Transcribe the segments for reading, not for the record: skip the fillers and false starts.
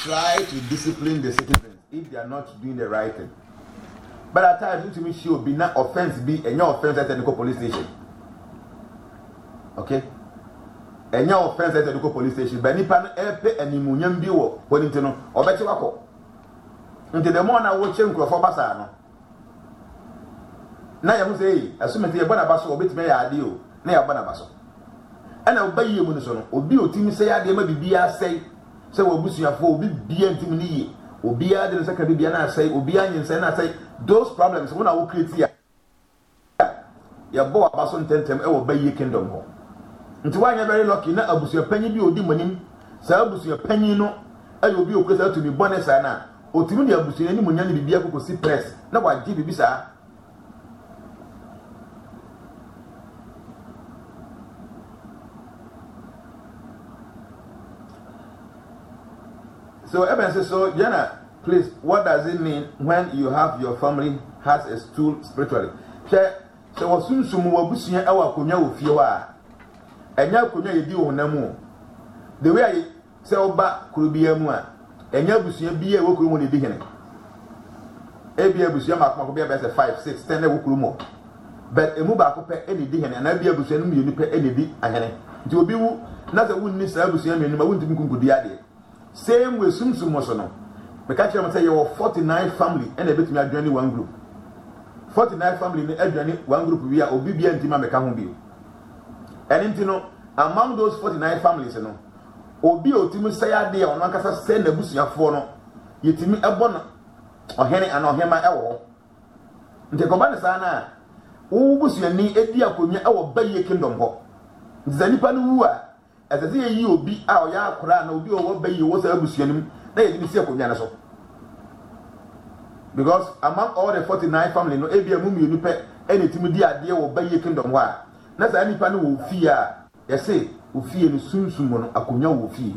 try to discipline the citizens if they are not doing the right thing. But at times, to me, she will be not offense be and your offense at the police station. Okay? And your offense at the police station. But Nipan Epe and Nimunian Bio, what into no, or better wako. Until the morning I will change for Basano. Now I will say, assuming the Bonabaso bit may ideal, near Bonabaso. And I'll buy you Munoson, or be a team say, I may be say, so will boost your four be antimony, or be added second be and say, or be onions and I say, those problems when I will create here. Your boy Bason tentem, I will buy your kingdom home. Until I am very lucky, not abuse your penny be or demon, so abuse your penny no, I will be a closer to me bonus and ultimately abuse any money be able to see press. Now I give you, sir. So, Eben says, so, Jana, please, what does it mean when you have your family has a stool spiritually? So, was soon some more bushing our kunya with you are. And now kunya you do no more. The way I sell back could be a more. And now bushing be a work room in the beginning. A be a bushing mark will be about 5, 6, 10 work room more. But a move back any day and I be a bushing you pay any day and to be not a wound miss a bushing and I wouldn't think the idea. Same with Sum Mosono. Because I say you have 49 family and a bit me joining one group. 49 family in joining one group we are obedient to my Mecambi. And among those 49 families, you know, Obi Otimu say a day on Nakasa send the bush your phone, you to me a bonnet or Henny and or Hema Ewo. The Command Sana, who bush your knee a dear could our bay kingdom ho. Zanipanua. As I say, you be our Yakran, or be over by you was a bushing, they didn't see a Kunyanaso. Because among all the 49 families, no Abia Mummy, you pay any timid idea or by your kingdom. Why? Not any pan will fear, I say, who fear the soon soon a Kunya will fear.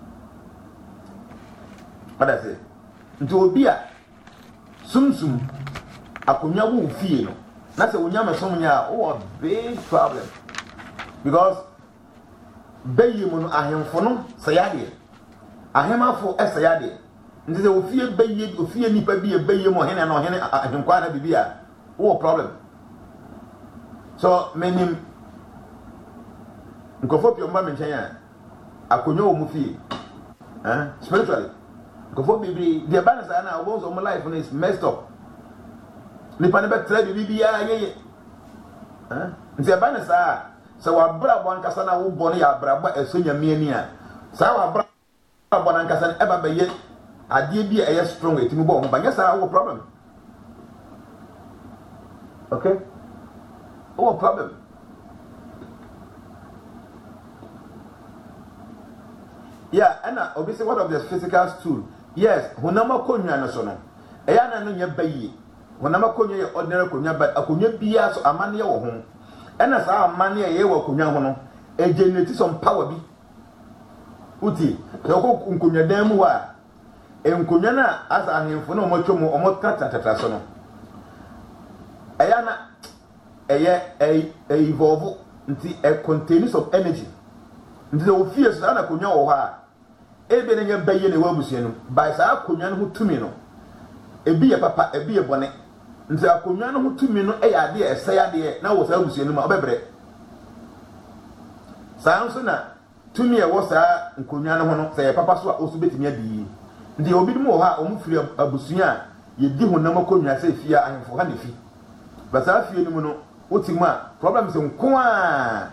What I say? To be a soon soon a Kunya will fear. That's a Unyama Sonia, oh, a big problem. Because Bayimun ahemfono sayade ahemafo esayade nti ze ofie bayi ofie nipa bi bayim hene na hene ahemkwa na bibia wo problem so menim nkofo pio mba menchen ya akonyo wo mufie spiritually nkofo bibri the balance na obonzo my life is messed up nipa ne betra bibia yeye nti balance so wa bra bon kasa na wo bone ya bra ba esonya miani a sa wa bra bon kasa na eba beye ade bi e strong etimi bo ho banya sa wo problem okay wo problem yeah and obviously one of the physical stool yes honama konwa no so no e ya na no nya bayi honama konwa ye ordinary konwa but akonwa bia so amane ye wo ho and as our money a year work, a generate some power be Uti, the Kunkunya Demua, and Kunyana as I am for no much more or more cut at a trasono. Ayana a evolve into a containers of energy. The fears Anna Kunya or her, a bit in your bay in a Wabusian, by Sa Kunyan who to me no. A be a papa, a be a bonnet. Nti akonwa no hutu mi no e ade e sai ade na wo sa abusu no ma obebre sanso na tumi e wo sa nkonwa no ho no sai papa so a osu betimi adi nti obi dum wo ha o mu firi abusu a ye di ho na makonwa sai fia ahemfo ha ne fi ba sa fie no mu no otimu a problem se nko a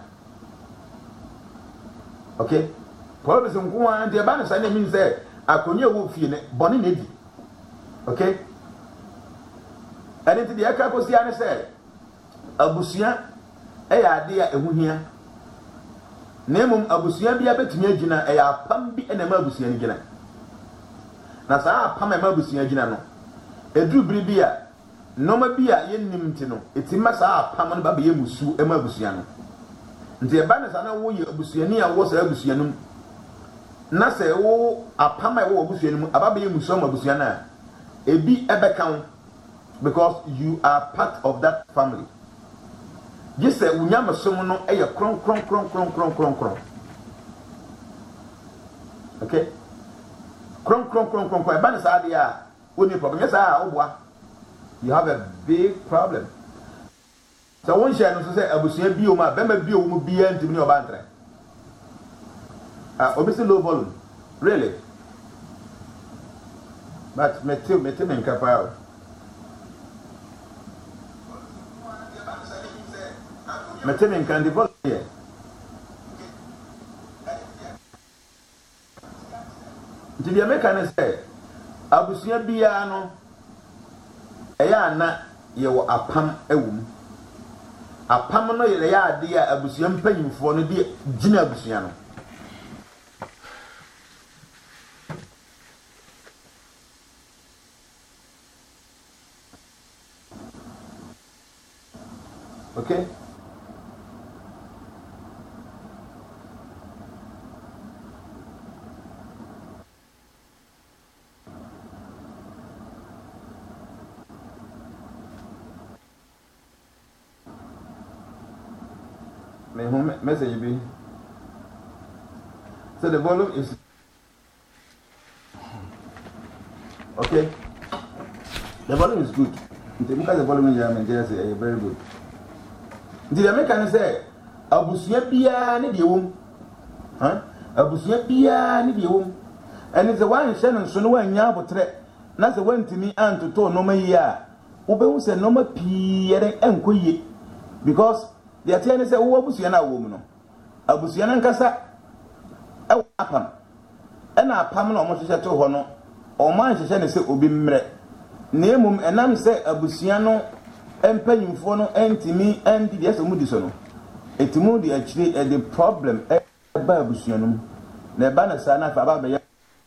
okay problem se nko a nti ba na sai na mi say akonwa wo fie ne bone na di okay. And into the Akakosiana said, Abusia, Aya, Ehuhia. Nemum Abusia be a bit Jina, Aya, Pambi and a Mabusian Jina. Nasa, Pam and Mabusian Jinano. A Drew Bribia, Noma Bia, Yen Nimtino, it's in Massa, Pam and Babi Musu, and Mabusiano. The Abanas are no way Abusiania was Abusianum. Nasa, oh, a Pama Abusianum, Ababi Musoma Busiana. A be ever count. Because you are part of that family. Just say, Unyama Somono, a cron. Okay? kron e ba ne sa de a woni problem yes obwa you have a big problem so won share no so say abusua bi o ma be ma bi o mu bi antimi ne oba ntre obviously low volume really but me nkapa me nkan the volume here nti bia meka ne say abusua bia no eya na ye wo apam ewum apam no ye ya ade a abusua mpanyimfo no de gina abusua no okay message be so the volume is okay, the volume is good because the volume is very good. Did I make an say abusua bia ne de wom abusua bia ne de wom and it's the one shannon so no anya abotre na se wantimi antoto no mayi a obehu se no ma piere enkoye because the atene say wo abusua na wo mu no abusua na nkasa e apam e na apam na omo hyehyɛ to hɔ no omo anhyehyɛ ne se obi mmre na emum enam se abusua no empanyimfo no entimi andi de so mu di so no etimu di akire the problem e ba abusua no na e ba na sa na fa ba be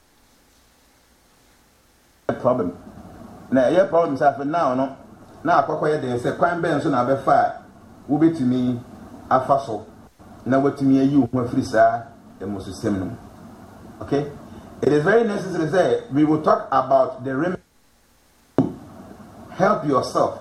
problem na e problem sa fa now no na akɔkɔ ye de se kwan ben so na be fa wo betimi afa so na watimi ayi wo afiri sa emo system no. Okay, it is very necessary say we will talk about the remedy to help yourself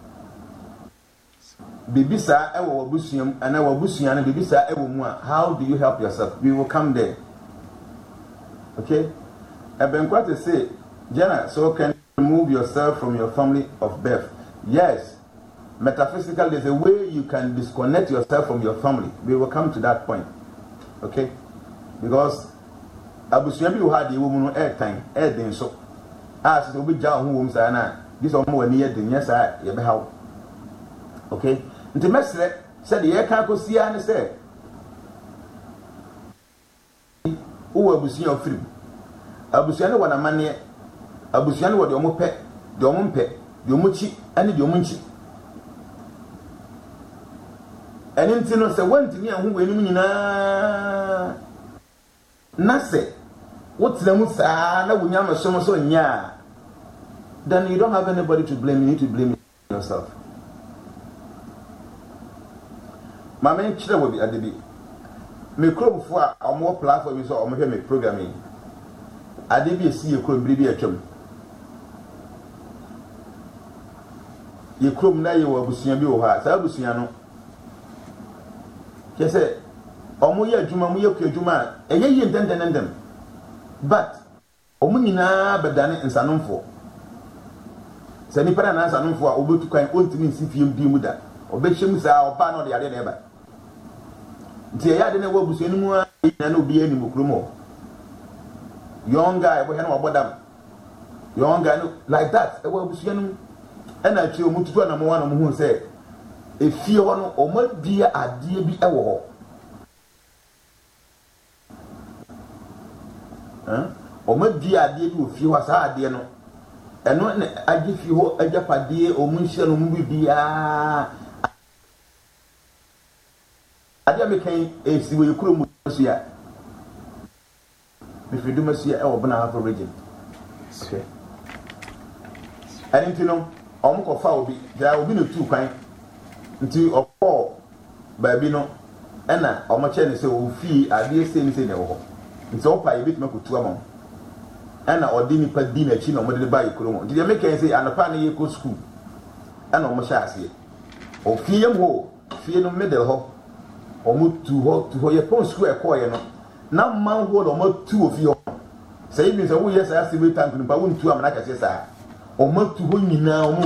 bibisa ewo wabusuam ana wabusua na bibisa ewo mu a how do you help yourself, we will come there. Okay, ebenkwa to say Jana, so can you remove yourself from your family of birth? Yes, metaphysically there's a way you can disconnect yourself from your family. We will come to that point. Okay, because abusua bi wo ha de wo mu no airtime den so as so bi ja ho wo mu sa na this omo wani ye den yesa ye be hawo. Okay, nti mesre said ye kan kosia ne say wo abusua ofrim abusua ne wana mane abusua ne wo de omo pe de omo mpe de omo chi ane de omo nchi ene nti no se wantini ahu wenu nyina na se wotra mu saa na wonya masomo so nya then you don't have anybody to blame. You need to blame yourself. Mama nchire wo bi adebi me kromfo a omo platform so omo hwe me programming adebi esi ye krom biri bi atwam ye krom na ye wo abusua bi wo ha sa abusua no kese omo ye adwuma mo ye ku adwuma eye ndendendendem but omo nyina bedane nsanomfo sani para na nsanomfo a obetu kan ontimi nsifiem bi mu da obehwem sa oba na de yade na eba nti ya de na wo abusua ni mu a na no bi ani mu kromo young guy we na obodam young guy no like that e wo abusua ni na chi omututu na mo wa na mo hu se efie ho no o ma bia ade bi e wo ho o ma bia ade bi o fie ho sa ade no eno ne age fie ho agapade o mu nhia no mu bia ade me kan esi we kuro mu so ya me fidu masia e wo bana half region. Okay, and you know omo ko fa obi ja obi no tu kwan nti okọ baabi no ena omo che ne se o fi ade se ni se ne wo nti o pa e bit makotu amon ena odi ni pa di na chi na omo de ba ikoro mo nti de make say anapa na ye ko school ena omo sha ase o fi yem ho fi no middle ho omo tu ho ye pon school e ko ye no na man ho omo tu o fi ho say even so yes I see we tank no ba won tu amana ka se sa o ma tu ho nyina o mu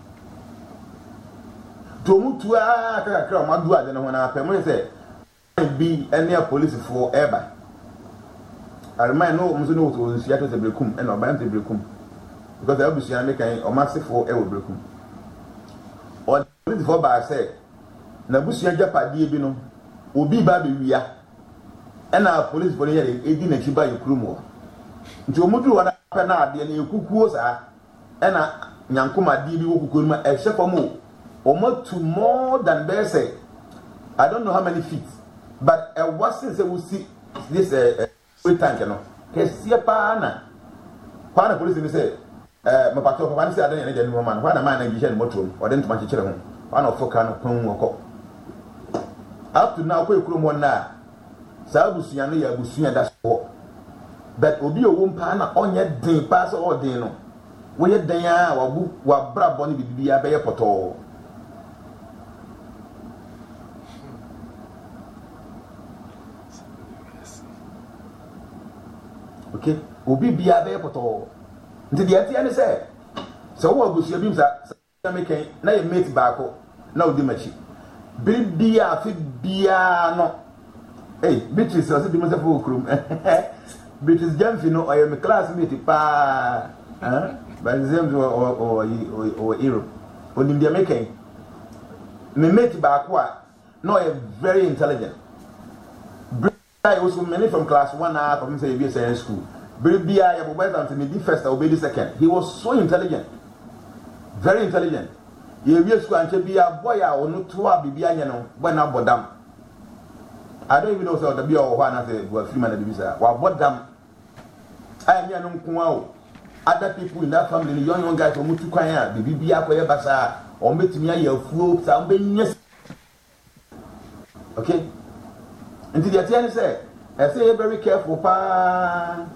to mu tu a kakra o ma du ade no ho na pa mo say be any police for ever I remind no mo so no to nsia to se brekum e no ba ante brekum because I obviously make an o massive for e wo brekum o police for ba say na busia japade bi no obi ba be wia e na police for here e di na chiba yekrumo nti omudu wana pa na ade na ekukuo sa e na nyankoma di bi wo kukuo ma e hyefomo o ma to more than they say I don't know how many feet but a wasn't say we see this we tank no kesia pa na police ni say me pato pa ni say adan na no man na man na gi hye moto o de ntoma kekere ho wana ofoka no pon woko up to now ko ekuro mo na sa abusuya no ya abusuya da so but obi owo mpa na onye den pa so o den no wo ye den a wa bra boni bibia be ye poto okay obi bia be ye poto nti de atia ni say so wo abusuya bi msa meken na ye mate baako na odi machi bibia fi bia no hey Beatrice so di mo se fo krum Beatrice Jamfi no I am classmate pa by example or Europe on India making me mate baako a no a very intelligent I also many from class 1 from say be say school bibia ya boy than me di first or be second he was so intelligent very intelligent ye wie school anche bia boy a onu to a bibia nya no boy na bodam I don't even know so the bia o ho na say go free man na bibisa wa bodam I nya no nko a o other people in that family young guys o mutu kwan a bibia akoye basa o metimi aye afuo sa o benyes okay until the attorney say I say very careful pa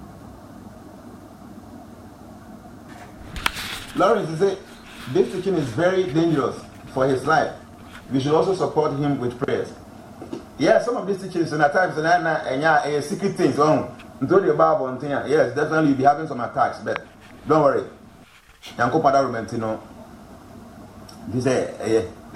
Lawrence say this teaching is very dangerous for his life. We should also support him with prayers. Yeah, some of these teachings and at times and secret things until the Bible yes, definitely you'll be having some attacks, but don't worry. Yanko Pada Romentino. This